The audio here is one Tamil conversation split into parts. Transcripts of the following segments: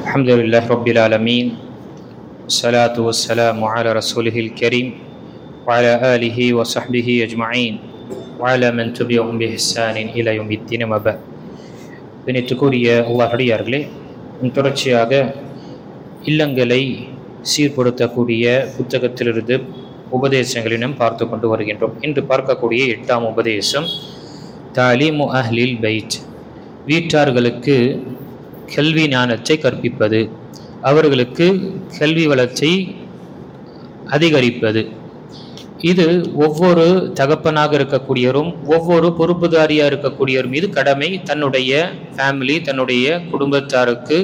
الحمد لله رب العالمين والصلاة والسلام على رسوله الكريم وعلى آله وصحبه أجمعين وعلى من تبعهم بإحسان إلى يوم الدين وبعد. கணித்துக்குரிய அல்லாஹ் அடியார்களே, தொடர்ச்சியாக இல்லங்களை சீர்படுத்தக்கூடிய புத்தகத்திலிருந்து உபதேசங்களிலும் பார்த்து கொண்டு வருகின்றோம். இன்று பார்க்கக்கூடிய 8ஆம் உபதேசம் தாலீமு அஹ்லில் பைத், வீட்டார்களுக்கு கல்வி ஞானத்தை கற்பிப்பது, அவர்களுக்கு கல்வி வளர்ச்சி அதிகரிப்பது. இது ஒவ்வொரு தகப்பனாக இருக்கக்கூடியவரும் ஒவ்வொரு பொறுப்புதாரியாக இருக்கக்கூடியவர் மீது கடமை. தன்னுடைய ஃபேமிலி, தன்னுடைய குடும்பத்தாருக்கு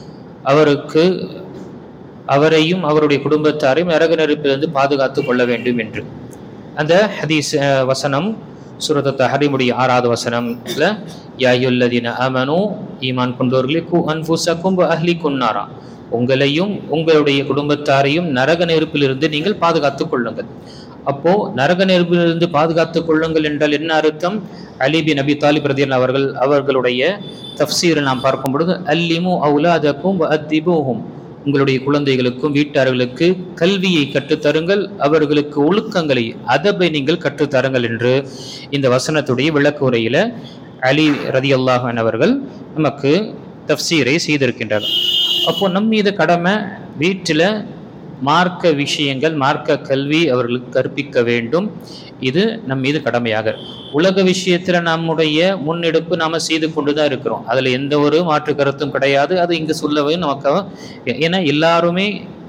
அவரையும் அவருடைய குடும்பத்தாரையும் நரக நெருப்பிலிருந்து பாதுகாத்து கொள்ள வேண்டும் என்று அந்த ஹதீஸ் வசனம் சூரத் தஹரீமுடைய 6வது வசனம்ல, யா அய்யுல்லதீன ஆமனூ, ஈமான் கொண்டோர்களே, கு அன்ஃபுஸக்கும் வ அஹ்லிக்கும் நாரா, உங்களையும் உங்களுடைய குடும்பத்தாரையும் நரக நெருப்பிலிருந்து நீங்கள் பாதுகாத்துக் கொள்ளுங்கள். அப்போ நரக நெருப்பிலிருந்து பாதுகாத்துக் கொள்ளுங்கள் என்றால் என்ன அர்த்தம்? அலி பின் அபி தாலிப் ரலியல்லாஹு அவர்களுடைய தஃப்சீரை நாம் பார்க்கும் பொழுது, அல்லிமு அவுலாதக்கும் வ அத்திபூஹும், உங்களுடைய குழந்தைகளுக்கும் வீட்டார்களுக்கு கல்வியை கற்றுத்தருங்கள், அவர்களுக்கு ஒழுக்கங்களை, அதபை நீங்கள் கற்றுத்தருங்கள் என்று இந்த வசனத்துடைய விளக்க உரையில அலி ரலியல்லாஹு அன்ஹு அவர்கள் நமக்கு தஃப்சீரை செய்திருக்கின்றார். அப்போ நம் மீது கடமை வீட்டில் மார்க்க விஷயங்கள், மார்க்க கல்வி அவர்களுக்கு கற்பிக்க வேண்டும். இது நம் மீது கடமையாக. உலக விஷயத்துல நம்முடைய முன்னெடுப்பு நாம செய்து கொண்டுதான் இருக்கிறோம். அதுல எந்த ஒரு மாற்று கருத்தும் கிடையாது. அது இங்கு சொல்லவே நமக்கு, ஏன்னா எல்லாருமே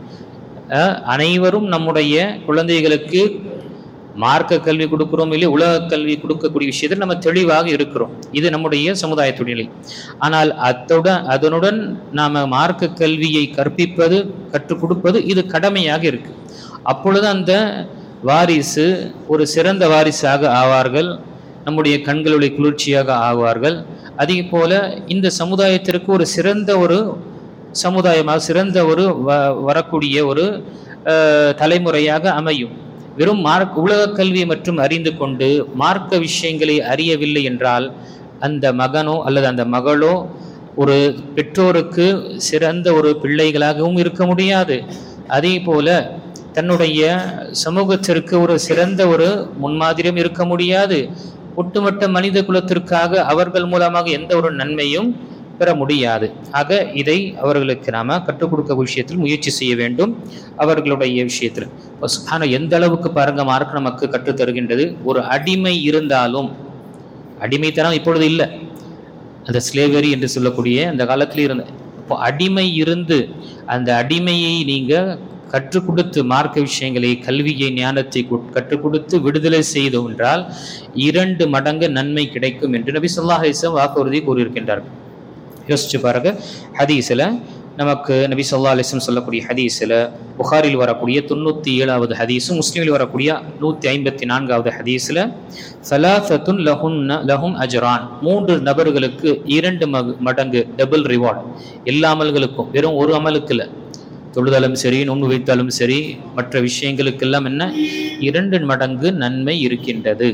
அனைவரும் நம்முடைய குழந்தைகளுக்கு மார்க்க கல்வி கொடுக்கிறோம் இல்லை, உலக கல்வி கொடுக்கக்கூடிய விஷயத்தில் நம்ம தெளிவாக இருக்கிறோம். இது நம்முடைய சமுதாயத்துடைய நிலை. ஆனால் அதனுடன் நாம மார்க்க கல்வியை கற்பிப்பது, கற்றுக் கொடுப்பது இது கடமையாக இருக்கு. அப்பொழுது அந்த வாரிசு ஒரு சிறந்த வாரிசாக ஆவார்கள், நம்முடைய கண்களுடைய குளிர்ச்சியாக ஆவார்கள். அதே போல இந்த சமுதாயத்திற்கு ஒரு சிறந்த ஒரு சமுதாயமாக, சிறந்த ஒரு வரக்கூடிய ஒரு தலைமுறையாக அமையும். வெறும் உலக கல்வி மற்றும் அறிந்து கொண்டு மார்க்க விஷயங்களை அறியவில்லை என்றால் அந்த மகனோ அல்லது அந்த மகளோ ஒரு பெற்றோருக்கு சிறந்த ஒரு பிள்ளைகளாகவும் இருக்க முடியாது. அதே போல தன்னுடைய சமூகத்திற்கு ஒரு சிறந்த ஒரு முன்மாதிரியும் இருக்க முடியாது. ஒட்டுமொத்த மனித குலத்திற்காக அவர்கள் மூலமாக எந்த ஒரு நன்மையும் பெற முடியாது. ஆக இதை அவர்களுக்கு நாம கற்றுக் கொடுக்க விஷயத்தில் முயற்சி செய்ய வேண்டும். அவர்களுடைய விஷயத்தில் ஆனால் எந்த அளவுக்கு பாருங்க மார்க் நமக்கு கற்றுத் தருகின்றது. ஒரு அடிமை இருந்தாலும், அடிமைத்தனம் இப்பொழுது இல்லை, அந்த ஸ்லேவரி என்று சொல்லக்கூடிய அந்த காலத்தில் இருந்த, இப்போ அடிமை இருந்து அந்த அடிமையை நீங்க கற்றுக் கொடுத்து மார்க்க விஷயங்களை, கல்வியை, ஞானத்தை கற்றுக் கொடுத்து விடுதலை செய்தோம் என்றால் 2 மடங்கு நன்மை கிடைக்கும் என்று நபி ஸல்லல்லாஹு அலைஹி வஸல்லம் வாக்குறுதி கூறியிருக்கின்றார்கள். யோசிச்சு பாருங்க. ஹதீஸில் நமக்கு நபி ஸல்லல்லாஹு அலைஹி வஸல்லம் சொல்லக்கூடிய ஹதீஸில் புகாரில் வரக்கூடிய 97வது ஹதீஸும் முஸ்லிமில் வரக்கூடிய 154வது ஹதீஸில், ஸலாஸத்துன் லஹும் அஜ்ரான், 3 நபர்களுக்கு 2 மடங்கு டபுள் ரிவார்ட். எல்லா அமல்களுக்கும், வெறும் ஒரு அமலுக்கு இல்லை, தொழுதாலும் சரி, நோன்பு வைத்தாலும் சரி, மற்ற விஷயங்களுக்கெல்லாம் என்ன 2 மடங்கு நன்மை இருக்கின்றது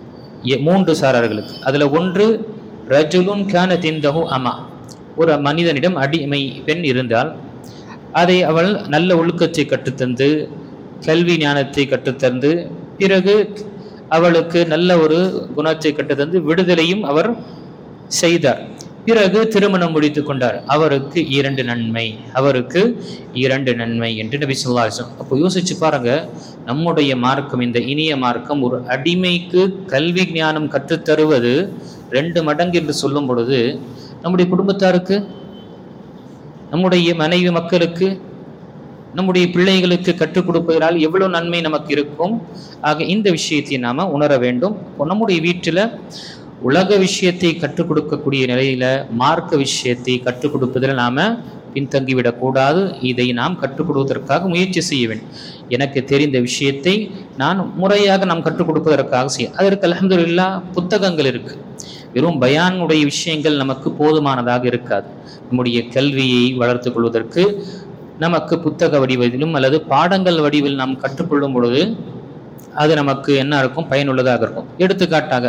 3 சாரர்களுக்கு. அதுல ஒன்று, ரஜுலுன் கானத் இன்தஹு அமா, ஒரு மனிதனிடம் அடிமை பெண் இருந்தால் அதை அவள் நல்ல ஒழுக்கத்தை கற்றுத்தந்து, கல்வி ஞானத்தை கற்றுத்தந்து, பிறகு அவளுக்கு நல்ல ஒரு குணத்தை கற்றுத்தந்து விடுதலையும் அவர் செய்தார். பிறகு திருமணம் முடித்து கொண்டார். அவருக்கு 2 நன்மை, அவருக்கு 2 நன்மை என்று நபி ஸல்லல்லாஹு அலைஹி வஸல்லம். அப்போ யோசிச்சு பாருங்க, நம்முடைய மார்க்கம், இந்த இனிய மார்க்கம் ஒரு அடிமைக்கு கல்வி ஞானம் கற்றுத்தருவது 2 மடங்கு என்று சொல்லும் பொழுது, நம்முடைய குடும்பத்தாருக்கு, நம்முடைய மனைவி மக்களுக்கு, நம்முடைய பிள்ளைகளுக்கு கற்றுக் கொடுப்பதனால் எவ்வளவு நன்மை நமக்கு இருக்கும். ஆக இந்த விஷயத்தை நாம உணர வேண்டும். நம்முடைய வீட்டில் உலக விஷயத்தை கற்றுக் கொடுக்கக்கூடிய நிலையில மார்க்க விஷயத்தை கற்றுக் கொடுப்பதில் நாம பின்தங்கிவிடக்கூடாது. இதை நாம் கற்றுக் கொடுப்பதற்காக முயற்சி செய்ய வேண்டும். எனக்கு தெரிந்த விஷயத்தை நான் முறையாக நாம் கற்றுக் கொடுப்பதற்காக செய்ய, அதற்கு அல்ஹம்துலில்லாஹ் புத்தகங்கள் இருக்கு. வெறும் பயானுடைய விஷயங்கள் நமக்கு போதுமானதாக இருக்காது. நம்முடைய கல்வியை வளர்த்துக் கொள்வதற்கு நமக்கு புத்தக வடிவிலும் அல்லது பாடங்கள் வடிவில் நாம் கற்றுக்கொள்ளும் பொழுது அது நமக்கு என்ன இருக்கும், பயனுள்ளதாக இருக்கும். எடுத்துக்காட்டாக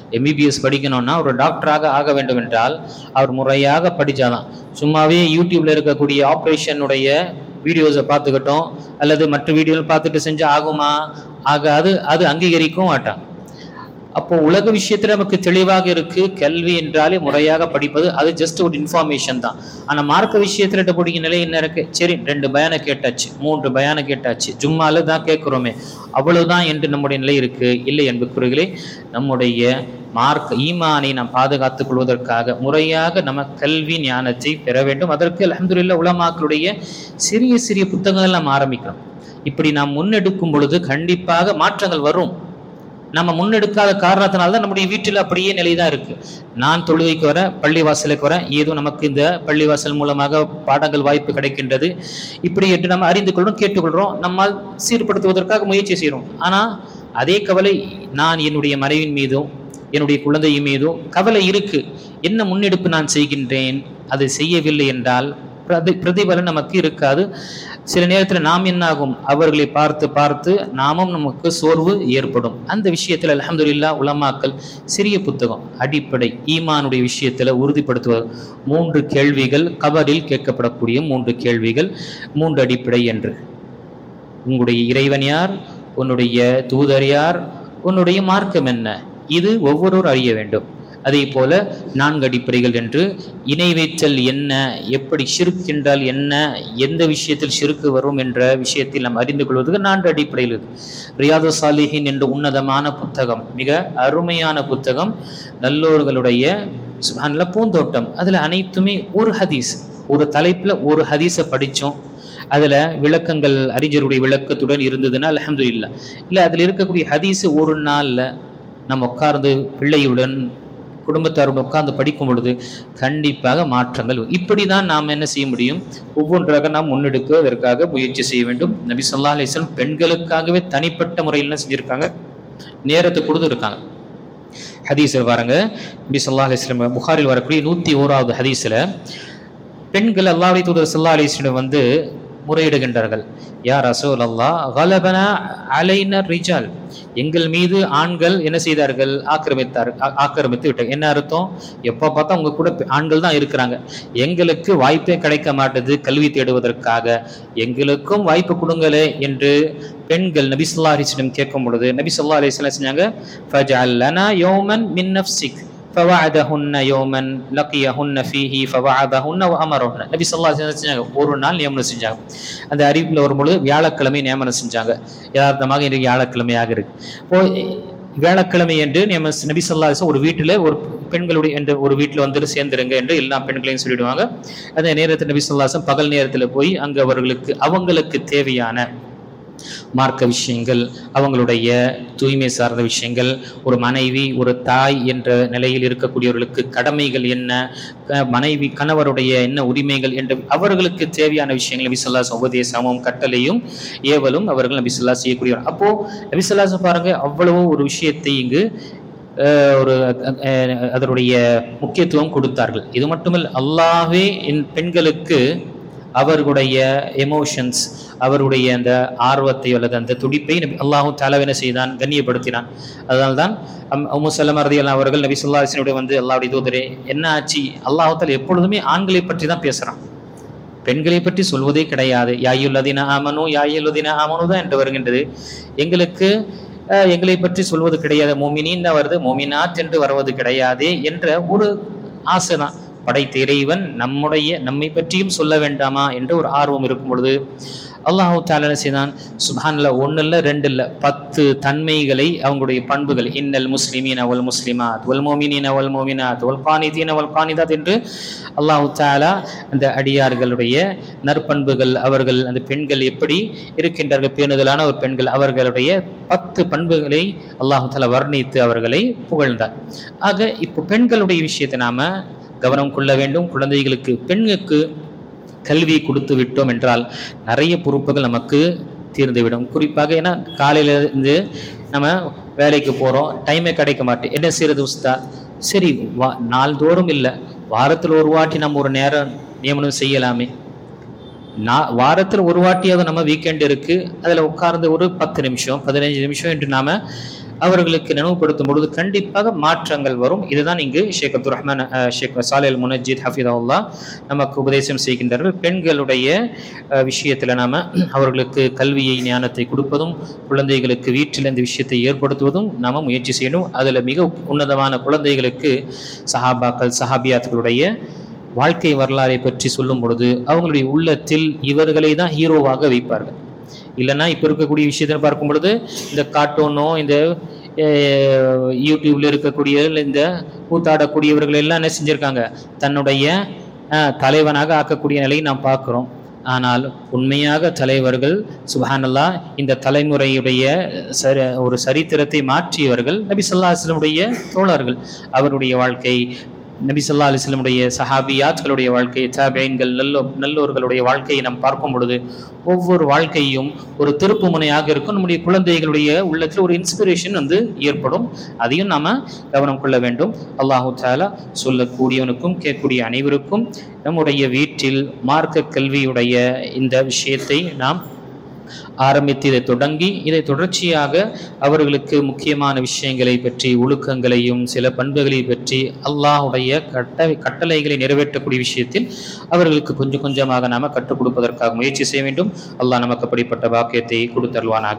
எம்பிபிஎஸ் படிக்கணும்னா ஒரு டாக்டராக ஆக வேண்டும் என்றால் அவர் முறையாக படித்தாதான். சும்மாவே யூடியூப்ல இருக்கக்கூடிய ஆப்ரேஷனுடைய வீடியோஸை பார்த்துக்கிட்டோம் அல்லது மற்ற வீடியோவில் பார்த்துட்டு செஞ்சு ஆகுமா? ஆகாது. அது அங்கீகரிக்கவும் மாட்டான். அப்போ உலக விஷயத்துல நமக்கு தெளிவாக இருக்கு. கல்வி என்றாலே முறையாக படிப்பது, அது ஜஸ்ட் ஒரு இன்ஃபார்மேஷன் தான். ஆனா மார்க்க விஷயத்துல இருக்கக்கூடிய நிலை என்ன இருக்கு? சரி, 2 பயான கேட்டாச்சு, 3 பயான கேட்டாச்சு, ஜும்மால தான் கேட்கிறோமே, அவ்வளவுதான் என்று நம்முடைய நிலை இருக்கு. இல்லை என்பதுக்குரியர்களே, நம்முடைய மார்க் ஈமானை நாம் பாதுகாத்துக் கொள்வதற்காக முறையாக நம்ம கல்வி ஞானத்தை பெற வேண்டும். அதற்கு அல்ஹம்துலில்லாஹ் உலமாக்களுடைய சிறிய சிறிய புத்தகங்கள் நாம் ஆரம்பிக்கிறோம். இப்படி நாம் முன்னெடுக்கும் பொழுது கண்டிப்பாக மாற்றங்கள் வரும். நம்ம முன்னெடுக்காத காரணத்தினால்தான் நம்முடைய வீட்டில் அப்படியே நிலைதான் இருக்கு. நான் தொழுகைக்கு வரேன், பள்ளிவாசலுக்கு வரேன், ஏதோ நமக்கு இந்த பள்ளிவாசல் மூலமாக பாடங்கள் வாய்ப்பு கிடைக்கின்றது, இப்படி என்று நம்ம அறிந்து கொள்றோம், கேட்டுக்கொள்றோம், நம்மால் சீர்படுத்துவதற்காக முயற்சி செய்கிறோம். ஆனா அதே கவலை நான் என்னுடைய மனைவின் மீதும் என்னுடைய குழந்தையின் மீதும் கவலை இருக்கு. என்ன முன்னெடுப்பு நான் செய்கின்றேன்? அதை செய்யவில்லை என்றால் பிரதிபலன் நமக்கு இருக்காது. சில நேரத்தில் நாம் என்ன ஆகும்? அவர்களை பார்த்து பார்த்து நாமும் நமக்கு சோர்வு ஏற்படும். அந்த விஷயத்தில் அல்ஹம்துலில்லாஹ் உலமாக்கள் சிறிய புத்தகம், அடிப்படை ஈமானுடைய விஷயத்தில் உறுதிப்படுத்துவது 3 கேள்விகள், கபரில் கேட்கப்படக்கூடிய 3 கேள்விகள், 3 அடிப்படை என்று. உன்னுடைய இறைவன் யார்? உன்னுடைய தூதர் யார்? உன்னுடைய மார்க்கம் என்ன? இது ஒவ்வொருவர் அறிய வேண்டும். அதே போல 4 அடிப்படைகள் என்று. இணை வைத்தல் என்ன, எப்படி ஷிர்க் என்றால் என்ன, எந்த விஷயத்தில் ஷிர்க் வரும் என்ற விஷயத்தில் நாம் அறிந்து கொள்வதற்கு 4 அடிப்படையில் இருக்கு. ரியாது சாலிஹின் என்ற உன்னதமான புத்தகம், மிக அருமையான புத்தகம், நல்லோர்களுடைய சுப்ஹானல்லாஹ் பூந்தோட்டம். அதுல அனைத்துமே ஒரு ஹதீஸ், ஒரு தலைப்புல ஒரு ஹதீஸை படித்தோம். அதுல விளக்கங்கள் அறிஞருடைய விளக்கத்துடன் இருந்ததுன்னா அல்ஹம்துலில்லாஹ். இல்லை அதுல இருக்கக்கூடிய ஹதீஸ் ஒரு நாள்ல நம்ம உட்கார்ந்து பிள்ளையுடன் குடும்பத்தாருடன் உட்கார்ந்து படிக்கும் பொழுது கண்டிப்பாக மாற்றங்கள். இப்படிதான் நாம் என்ன செய்ய முடியும்? ஒவ்வொன்றாக நாம் முன்னெடுக்குவதற்காக முயற்சி செய்ய வேண்டும். நபி ஸல்லல்லாஹு அலைஹி வஸல்லம் பெண்களுக்காகவே தனிப்பட்ட முறையில் என்ன செஞ்சிருக்காங்க? நேரத்தை கொடுத்துருக்காங்க. ஹதீஸில் பாருங்க, நபி ஸல்லல்லாஹு அலைஹி வஸல்லம் புகாரில் வரக்கூடிய 101வது ஹதீஸில் பெண்கள் அல்லாஹ்வுடைய தூதர் ஸல்லல்லாஹு அலைஹி வஸல்லம் வந்து முறையிடுகின்றார்கள். யா ரசூலல்லாஹ், கலபனா அலைனா ரிஜால், எங்கள் மீது ஆண்கள் என்ன செய்தார்கள்? ஆக்கிரமித்து விட்டாங்க. என்ன அர்த்தம்? எப்போ பார்த்தா உங்க கூட ஆண்கள் தான் இருக்கிறாங்க, எங்களுக்கு வாய்ப்பே கிடைக்க மாட்டேது கல்வி தேடுவதற்காக, எங்களுக்கும் வாய்ப்பு கொடுங்களே என்று பெண்கள் நபி ஸல்லல்லாஹு அலைஹி வஸல்லம் கேட்கும் பொழுது நபி ஸல்லல்லாஹு அலைஹி வஸல்லம் செஞ்சாங்க, ஃபஜஅல் லனா யௌமன் மின் நஃப்ஸிக் ஃபவஅதஹுன்ன யௌமன் லகியஹுன்ன ஃபீஹி ஃபவஅதஹுன்ன வஅமரஹுன்ன. நபி ஸல்லல்லாஹு அலைஹி வஸல்லம் செஞ்சாங்க, ஒரு நாள் நியமனம் செஞ்சாங்க. அந்த அறிவிப்பில் வரும்பொழுது வியாழக்கிழமை நியமனம் செஞ்சாங்க. யதார்த்தமாக இன்றைக்கு வியாழக்கிழமையாக இருக்கு. இப்போ வியாழக்கிழமை என்று நபி ஸல்லல்லாஹு அலைஹி வஸல்லம் ஒரு வீட்டில் ஒரு பெண்களுடைய என்ற ஒரு வீட்டில் வந்துட்டு சேர்ந்துருங்க என்று எல்லா பெண்களையும் சொல்லிடுவாங்க. அதே நேரத்தில் நபி ஸல்லல்லாஹு அலைஹி வஸல்லம் பகல் நேரத்தில் போய் அங்கு அவங்களுக்கு தேவையான மார்க்க விஷயங்கள், அவங்களுடைய தூய்மை சார்ந்த விஷயங்கள், ஒரு மனைவி ஒரு தாய் என்ற நிலையில் இருக்கக்கூடியவர்களுக்கு கடமைகள் என்ன, மனைவி கணவருடைய என்ன உரிமைகள் என்று அவர்களுக்கு தேவையான விஷயங்கள் நபி ஸல்லல்லாஹு அலைஹி வஸல்லம் உபதேசமும் கட்டளையும் ஏவலும் அவர்கள் நபி ஸல்லல்லாஹு அலைஹி வஸல்லம் செய்யக்கூடியவர். அப்போ நபி ஸல்லல்லாஹு அலைஹி வஸல்லம் பாருங்க, அவ்வளவு ஒரு விஷயத்தை இங்கு ஒரு அதனுடைய முக்கியத்துவம் கொடுத்தார்கள். இது மட்டுமல்ல, அல்லாஹ்வே பெண்களுக்கு அவர்களுடைய எமோஷன்ஸ், அவருடைய அந்த ஆர்வத்தை அல்லது அந்த துடிப்பை அல்லாஹு தஆலா என்ன செய்தான்? கண்ணியப்படுத்தினான். அதனால்தான் உம்மு ஸலமா ரலியல்லாஹு அவர்கள் நபி ஸல்லல்லாஹு அலைஹி வஸல்லம் வந்து அல்லாஹ்வுடைய தூதரே என்ன ஆச்சு? அல்லாஹு தஆலா எப்பொழுதுமே ஆண்களை பற்றி தான் பேசுறான், பெண்களை பற்றி சொல்வதே கிடையாது. யா அய்யுல்லதீன ஆமனு, யா அய்யுல்லதீன ஆமனு தான் என்று வருகின்றது. எங்களை பற்றி சொல்வது கிடையாது. மோமினின் தான் வருது, மோமினாத் என்று வருவது கிடையாது என்ற ஒரு ஆசை தான். படைத்த இறைவன் நம்மை பற்றியும் சொல்ல வேண்டாமா என்ற ஒரு ஆர்வம் இருக்கும் பொழுது அல்லாஹு தஆலா செய்தான், சுப்ஹானல்லாஹ், 1 இல்ல 2 இல்ல 10 தன்மைகளை, அவங்களுடைய பண்புகள், இன்னல் முஸ்லிமீன வல் முஸ்லிமாத் வல் முஃமினீன வல் முஃமினாத் வல் கானிதீன வல் கானிதாத் என்று அல்லாஹு தஆலா அந்த அடியார்களுடைய நற்பண்புகள், அவர்கள் அந்த பெண்கள் எப்படி இருக்கின்றார்கள், பேணுதலான ஒரு பெண்கள், அவர்களுடைய 10 பண்புகளை அல்லாஹு தஆலா வர்ணித்து அவர்களை புகழ்ந்தார். ஆக இப்போ பெண்களுடைய விஷயத்தை நாம கவனம் கொள்ள வேண்டும். குழந்தைகளுக்கு, பெண்ணுக்கு கல்வி கொடுத்து விட்டோம் என்றால் நிறைய பொறுப்புகள் நமக்கு தீர்ந்துவிடும். குறிப்பாக ஏன்னா காலையில இருந்து நம்ம வேலைக்கு போறோம், டைமே கிடைக்க மாட்டேன், என்ன செய்யறது உஸ்தாத்? சரி, நாள்தோறும் இல்லை, வாரத்தில் ஒரு வாட்டி நம்ம ஒரு நேரம் நியமனம் செய்யலாமே. வாரத்தில் ஒரு வாட்டியாவது நம்ம வீக்கெண்ட் இருக்கு, அதில் உட்கார்ந்து ஒரு 10 நிமிஷம் 15 நிமிஷம் என்று நாம அவர்களுக்கு நினைவுபடுத்தும் பொழுது கண்டிப்பாக மாற்றங்கள் வரும். இதுதான் இங்கு ஷேக் அப்துல் ரஹ்மான் ஷேக் சாலிஹ் அல் முனஜ்ஜித் ஹஃபிதஹுல்லாஹ் நமக்கு உபதேசம் செய்கின்றார்கள். பெண்களுடைய விஷயத்தில் நாம அவர்களுக்கு கல்வியை ஞானத்தை கொடுப்பதும் குழந்தைகளுக்கு வீட்டில் இந்த விஷயத்தை ஏற்படுத்துவதும் நாம முயற்சி செய்யணும். அதுல மிக உன்னதமான குழந்தைகளுக்கு சஹாபாக்கள் சஹாபியாத்துகளுடைய வாழ்க்கை வரலாறை பற்றி சொல்லும் பொழுது அவங்களுடைய உள்ளத்தில் இவர்களை தான் ஹீரோவாக வைப்பார்கள். இல்லைன்னா இப்போ இருக்கக்கூடிய விஷயத்தை பார்க்கும் பொழுது இந்த கார்ட்டூனோ இந்த யூடியூப்ல இருக்கக்கூடிய இந்த கூத்தாடக்கூடியவர்கள் எல்லாம் என்ன செஞ்சிருக்காங்க, தன்னுடைய தலைவனாக ஆக்கக்கூடிய நிலையை நாம் பார்க்கிறோம். ஆனால் உண்மையாக தலைவர்கள் சுப்ஹானல்லாஹ் இந்த தலைமுறையுடைய ஒரு சரித்திரத்தை மாற்றியவர்கள் நபி ஸல்லல்லாஹு அலைஹி வஸல்லம் தோழர்கள். அவருடைய வாழ்க்கை, நபி ஸல்லல்லாஹு அலைஹி வஸல்லம் சஹாபியாத்களுடைய வாழ்க்கை, தாபிஈன்கள் நல்லோர்களுடைய வாழ்க்கையை நாம் பார்க்கும் பொழுது ஒவ்வொரு வாழ்க்கையும் ஒரு திருப்பு முனையாக இருக்கும். நம்முடைய குழந்தைகளுடைய உள்ளத்தில் ஒரு இன்ஸ்பிரேஷன் ஏற்படும். அதையும் நாம கவனம் கொள்ள வேண்டும். அல்லாஹு தஆலா சொல்லக்கூடியவனுக்கும் கேட்கக்கூடிய அனைவருக்கும் நம்முடைய வீட்டில் மார்க்க கல்வியுடைய இந்த விஷயத்தை நாம் ஆரம்பித்து இதை தொடங்கி இதை தொடர்ச்சியாக அவர்களுக்கு முக்கியமான விஷயங்களை பற்றி, ஒழுக்கங்களையும் சில பண்புகளை பற்றி, அல்லாஹுடைய கட்டளைகளை நிறைவேற்றக்கூடிய விஷயத்தில் அவர்களுக்கு கொஞ்சம் கொஞ்சமாக நாம கற்றுக் கொடுப்பதற்காக முயற்சி செய்ய வேண்டும். அல்லாஹ் நமக்கு அப்படிப்பட்ட பாக்கியத்தை கொடுத்தருள்வானாக.